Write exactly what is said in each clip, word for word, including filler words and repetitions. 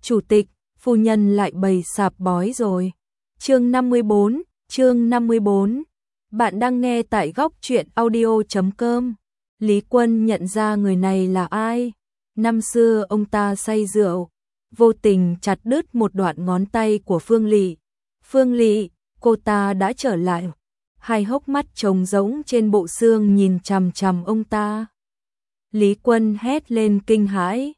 chủ tịch, phu nhân lại bày sạp bói rồi. Chương năm mươi bốn, chương năm mươi bốn. Bạn đang nghe tại góc truyện audio chấm com. Lý Quân nhận ra người này là ai. Năm xưa ông ta say rượu, vô tình chặt đứt một đoạn ngón tay của Phương Lị. Phương Lị, cô ta đã trở lại. Hai hốc mắt trống rỗng trên bộ xương nhìn chằm chằm ông ta. Lý Quân hét lên kinh hãi.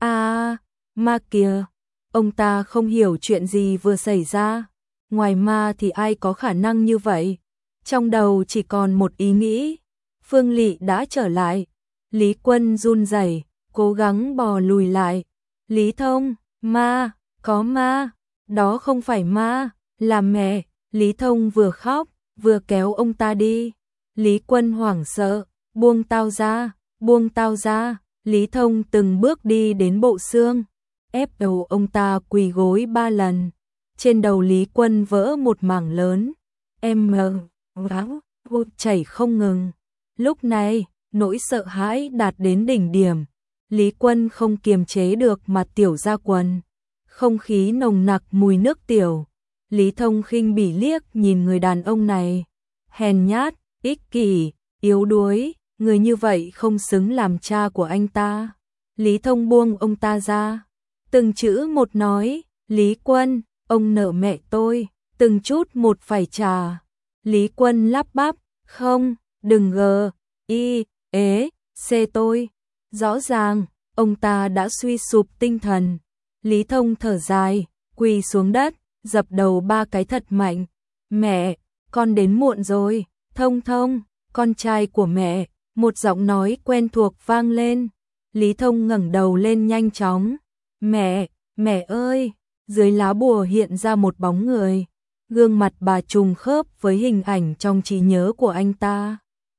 A, ma kìa! Ông ta không hiểu chuyện gì vừa xảy ra. Ngoài ma thì ai có khả năng như vậy? Trong đầu chỉ còn một ý nghĩ. Phương Lị đã trở lại. Lý Quân run rẩy, cố gắng bò lùi lại. Lý Thông, ma, có ma, đó không phải ma, là mẹ. Lý Thông vừa khóc, vừa kéo ông ta đi. Lý Quân hoảng sợ, buông tao ra, buông tao ra. Lý Thông từng bước đi đến bộ xương, ép đầu ông ta quỳ gối ba lần. Trên đầu Lý Quân vỡ một mảng lớn, em mờ, máu, chảy không ngừng. Lúc này, nỗi sợ hãi đạt đến đỉnh điểm. Lý Quân không kiềm chế được mà tiểu ra quần. Không khí nồng nặc mùi nước tiểu. Lý Thông khinh bỉ liếc nhìn người đàn ông này. Hèn nhát, ích kỷ, yếu đuối, người như vậy không xứng làm cha của anh ta. Lý Thông buông ông ta ra. Từng chữ một nói, Lý Quân, ông nợ mẹ tôi, từng chút một phải trả. Lý Quân lắp bắp, không, đừng gờ, y, ế, xê tôi. Rõ ràng, ông ta đã suy sụp tinh thần. Lý Thông thở dài, quỳ xuống đất, dập đầu ba cái thật mạnh. Mẹ, con đến muộn rồi. Thông Thông, con trai của mẹ. Một giọng nói quen thuộc vang lên. Lý Thông ngẩng đầu lên nhanh chóng. Mẹ, mẹ ơi! Dưới lá bùa hiện ra một bóng người. Gương mặt bà trùng khớp với hình ảnh trong trí nhớ của anh ta.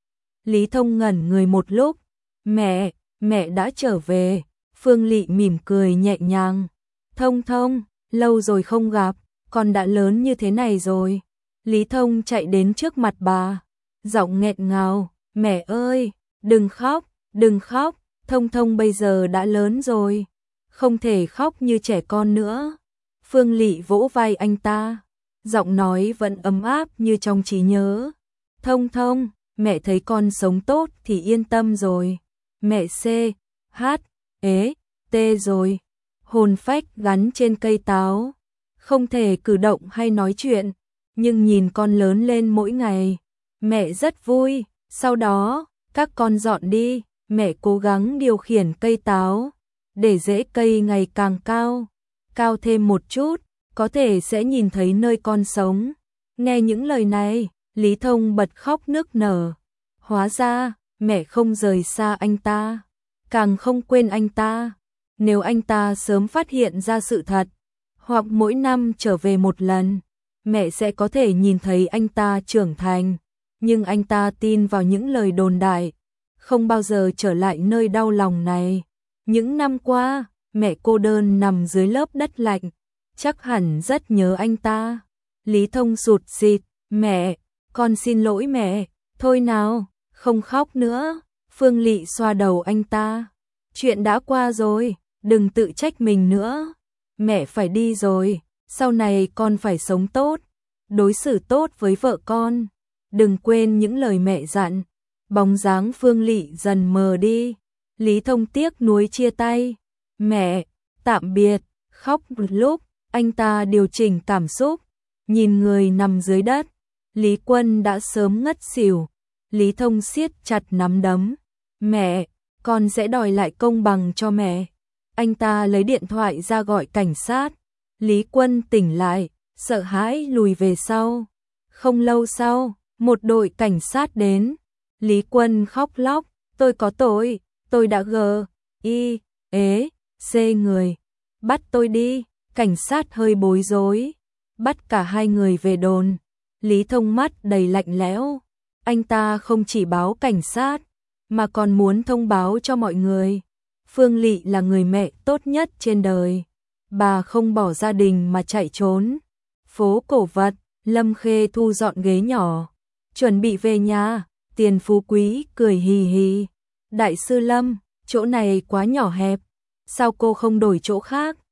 Lý Thông ngẩn người một lúc. Mẹ, mẹ đã trở về. Phương Lị mỉm cười nhẹ nhàng. Thông Thông, lâu rồi không gặp, con đã lớn như thế này rồi. Lý Thông chạy đến trước mặt bà, giọng nghẹn ngào. Mẹ ơi, đừng khóc, đừng khóc, Thông Thông bây giờ đã lớn rồi, không thể khóc như trẻ con nữa. Phương Lị vỗ vai anh ta, giọng nói vẫn ấm áp như trong trí nhớ. Thông Thông, mẹ thấy con sống tốt thì yên tâm rồi. Mẹ C, H, ế, T rồi, hồn phách gắn trên cây táo, không thể cử động hay nói chuyện, nhưng nhìn con lớn lên mỗi ngày, mẹ rất vui. Sau đó, các con dọn đi, mẹ cố gắng điều khiển cây táo, để rễ cây ngày càng cao, cao thêm một chút, có thể sẽ nhìn thấy nơi con sống. Nghe những lời này, Lý Thông bật khóc nức nở. Hóa ra, mẹ không rời xa anh ta, càng không quên anh ta. Nếu anh ta sớm phát hiện ra sự thật, hoặc mỗi năm trở về một lần, mẹ sẽ có thể nhìn thấy anh ta trưởng thành. Nhưng anh ta tin vào những lời đồn đại, không bao giờ trở lại nơi đau lòng này. Những năm qua, mẹ cô đơn nằm dưới lớp đất lạnh, chắc hẳn rất nhớ anh ta. Lý Thông sụt sịt, mẹ, con xin lỗi mẹ, thôi nào, không khóc nữa. Phương Lị xoa đầu anh ta, chuyện đã qua rồi, đừng tự trách mình nữa. Mẹ phải đi rồi, sau này con phải sống tốt, đối xử tốt với vợ con. Đừng quên những lời mẹ dặn. Bóng dáng Phương Lị dần mờ đi. Lý Thông tiếc nuối chia tay. Mẹ, tạm biệt. Khóc một lúc, anh ta điều chỉnh cảm xúc, nhìn người nằm dưới đất. Lý Quân đã sớm ngất xỉu. Lý Thông siết chặt nắm đấm. Mẹ, con sẽ đòi lại công bằng cho mẹ. Anh ta lấy điện thoại ra gọi cảnh sát. Lý Quân tỉnh lại, sợ hãi lùi về sau. Không lâu sau, một đội cảnh sát đến. Lý Quân khóc lóc, tôi có tội, tôi đã gờ, y, ế, xê người. Bắt tôi đi. Cảnh sát hơi bối rối, bắt cả hai người về đồn. Lý Thông mắt đầy lạnh lẽo. Anh ta không chỉ báo cảnh sát, mà còn muốn thông báo cho mọi người. Phương Lị là người mẹ tốt nhất trên đời. Bà không bỏ gia đình mà chạy trốn. Phố cổ vật, Lâm Khê thu dọn ghế nhỏ, chuẩn bị về nhà. Tiền Phú Quý cười hì hì. Đại sư Lâm, chỗ này quá nhỏ hẹp, sao cô không đổi chỗ khác?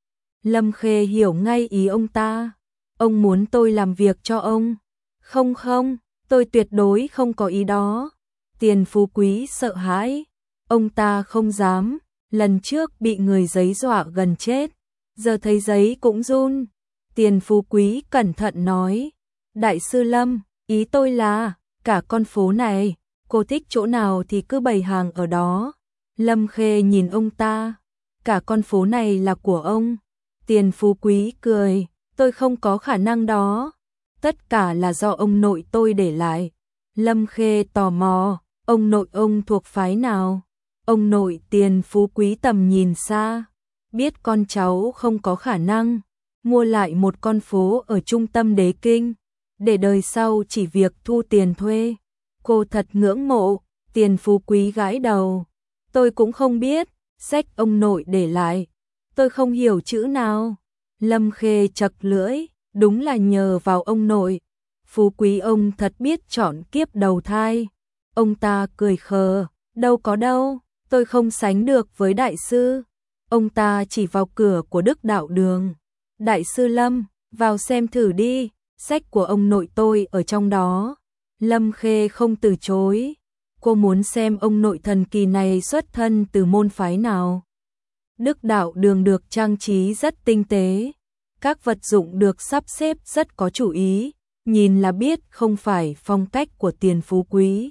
Lâm Khê hiểu ngay ý ông ta. Ông muốn tôi làm việc cho ông. Không không, tôi tuyệt đối không có ý đó. Tiền Phú Quý sợ hãi. Ông ta không dám. Lần trước bị người giấy dọa gần chết. Giờ thấy giấy cũng run. Tiền Phú Quý cẩn thận nói. Đại sư Lâm, ý tôi là, cả con phố này, cô thích chỗ nào thì cứ bày hàng ở đó. Lâm Khê nhìn ông ta. Cả con phố này là của ông. Tiền Phú Quý cười. Tôi không có khả năng đó. Tất cả là do ông nội tôi để lại. Lâm Khê tò mò. Ông nội ông thuộc phái nào? Ông nội Tiền Phú Quý tầm nhìn xa. Biết con cháu không có khả năng mua lại một con phố ở trung tâm Đế Kinh, để đời sau chỉ việc thu tiền thuê. Cô thật ngưỡng mộ. Tiền Phú Quý gãi đầu. Tôi cũng không biết. Sách ông nội để lại, tôi không hiểu chữ nào. Lâm Khê chật lưỡi. Đúng là nhờ vào ông nội. Phú Quý ông thật biết chọn kiếp đầu thai. Ông ta cười khờ. Đâu có đâu, tôi không sánh được với đại sư. Ông ta chỉ vào cửa của Đức Đạo Đường. Đại sư Lâm, vào xem thử đi, sách của ông nội tôi ở trong đó. Lâm Khê không từ chối. Cô muốn xem ông nội thần kỳ này xuất thân từ môn phái nào. Đức Đạo Đường được trang trí rất tinh tế. Các vật dụng được sắp xếp rất có chủ ý. Nhìn là biết không phải phong cách của Tiền Phú Quý.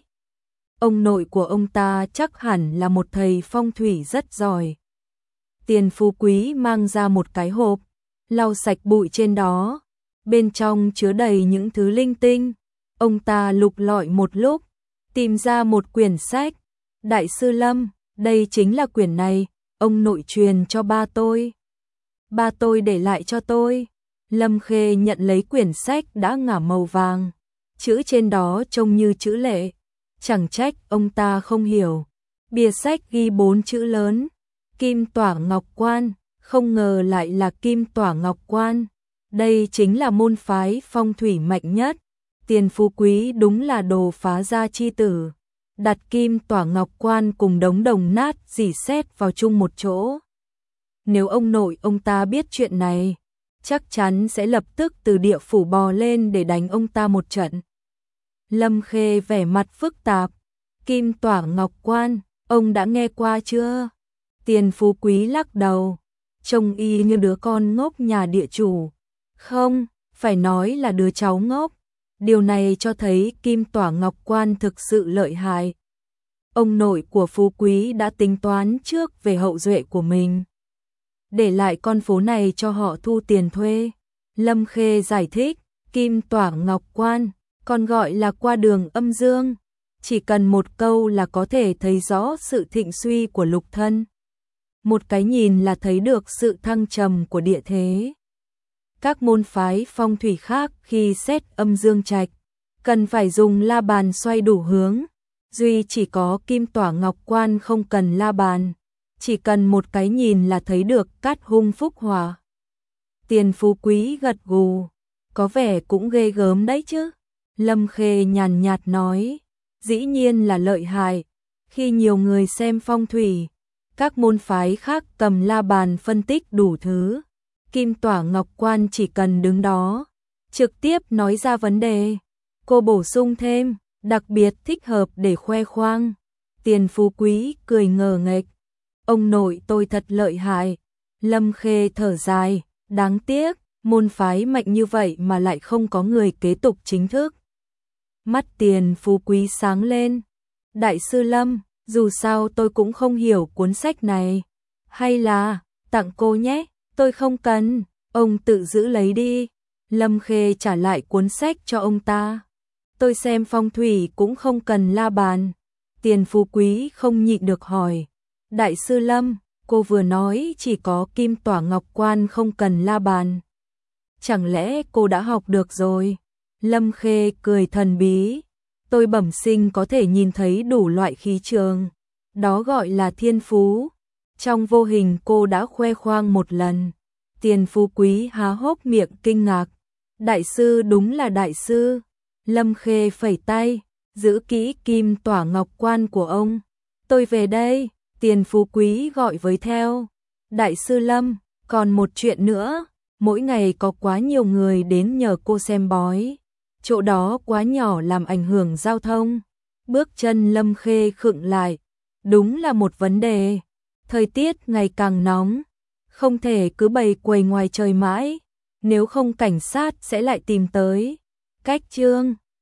Ông nội của ông ta chắc hẳn là một thầy phong thủy rất giỏi. Tiền Phú Quý mang ra một cái hộp, lau sạch bụi trên đó. Bên trong chứa đầy những thứ linh tinh. Ông ta lục lọi một lúc, tìm ra một quyển sách. Đại sư Lâm, đây chính là quyển này, ông nội truyền cho ba tôi. Ba tôi để lại cho tôi. Lâm Khê nhận lấy quyển sách đã ngả màu vàng. Chữ trên đó trông như chữ lệ. Chẳng trách ông ta không hiểu. Bìa sách ghi bốn chữ lớn. Kim Tỏa Ngọc Quan, không ngờ lại là Kim Tỏa Ngọc Quan. Đây chính là môn phái phong thủy mạnh nhất. Tiền Phú Quý đúng là đồ phá gia chi tử. Đặt Kim Tỏa Ngọc Quan cùng đống đồng nát rỉ sét vào chung một chỗ. Nếu ông nội ông ta biết chuyện này, chắc chắn sẽ lập tức từ địa phủ bò lên để đánh ông ta một trận. Lâm Khê vẻ mặt phức tạp. Kim Tỏa Ngọc Quan, ông đã nghe qua chưa? Tiền Phú Quý lắc đầu. Trông y như đứa con ngốc nhà địa chủ. Không, phải nói là đứa cháu ngốc. Điều này cho thấy Kim Tỏa Ngọc Quan thực sự lợi hại. Ông nội của Phú Quý đã tính toán trước về hậu duệ của mình. Để lại con phố này cho họ thu tiền thuê. Lâm Khê giải thích, Kim Tỏa Ngọc Quan, còn gọi là qua đường âm dương. Chỉ cần một câu là có thể thấy rõ sự thịnh suy của lục thân. Một cái nhìn là thấy được sự thăng trầm của địa thế. Các môn phái phong thủy khác khi xét âm dương trạch, cần phải dùng la bàn xoay đủ hướng. Duy chỉ có Kim Tỏa Ngọc Quan không cần la bàn. Chỉ cần một cái nhìn là thấy được cát hung phúc hòa. Tiền Phú Quý gật gù. Có vẻ cũng ghê gớm đấy chứ. Lâm Khê nhàn nhạt nói. Dĩ nhiên là lợi hại. Khi nhiều người xem phong thủy, các môn phái khác cầm la bàn phân tích đủ thứ. Kim Tỏa Ngọc Quan chỉ cần đứng đó, trực tiếp nói ra vấn đề. Cô bổ sung thêm, đặc biệt thích hợp để khoe khoang. Tiền Phú Quý cười ngờ nghệch. Ông nội tôi thật lợi hại. Lâm Khê thở dài, đáng tiếc, môn phái mạnh như vậy mà lại không có người kế tục chính thức. Mắt Tiền Phú Quý sáng lên. Đại sư Lâm, dù sao tôi cũng không hiểu cuốn sách này. Hay là, tặng cô nhé, tôi không cần, ông tự giữ lấy đi. Lâm Khê trả lại cuốn sách cho ông ta. Tôi xem phong thủy cũng không cần la bàn. Tiền Phú Quý không nhịn được hỏi. Đại sư Lâm, cô vừa nói chỉ có Kim Tỏa Ngọc Quan không cần la bàn. Chẳng lẽ cô đã học được rồi? Lâm Khê cười thần bí. Tôi bẩm sinh có thể nhìn thấy đủ loại khí trường. Đó gọi là thiên phú. Trong vô hình cô đã khoe khoang một lần. Tiền Phú Quý há hốc miệng kinh ngạc. Đại sư đúng là đại sư. Lâm Khê phẩy tay. Giữ kỹ Kim Tỏa Ngọc Quan của ông. Tôi về đây. Tiền Phú Quý gọi với theo. Đại sư Lâm, Còn một chuyện nữa, mỗi ngày có quá nhiều người đến nhờ cô xem bói. Chỗ đó quá nhỏ làm ảnh hưởng giao thông. Bước chân Lâm Khê khựng lại. Đúng là một vấn đề. Thời tiết ngày càng nóng. Không thể cứ bày quầy ngoài trời mãi. Nếu không cảnh sát sẽ lại tìm tới. Cách chương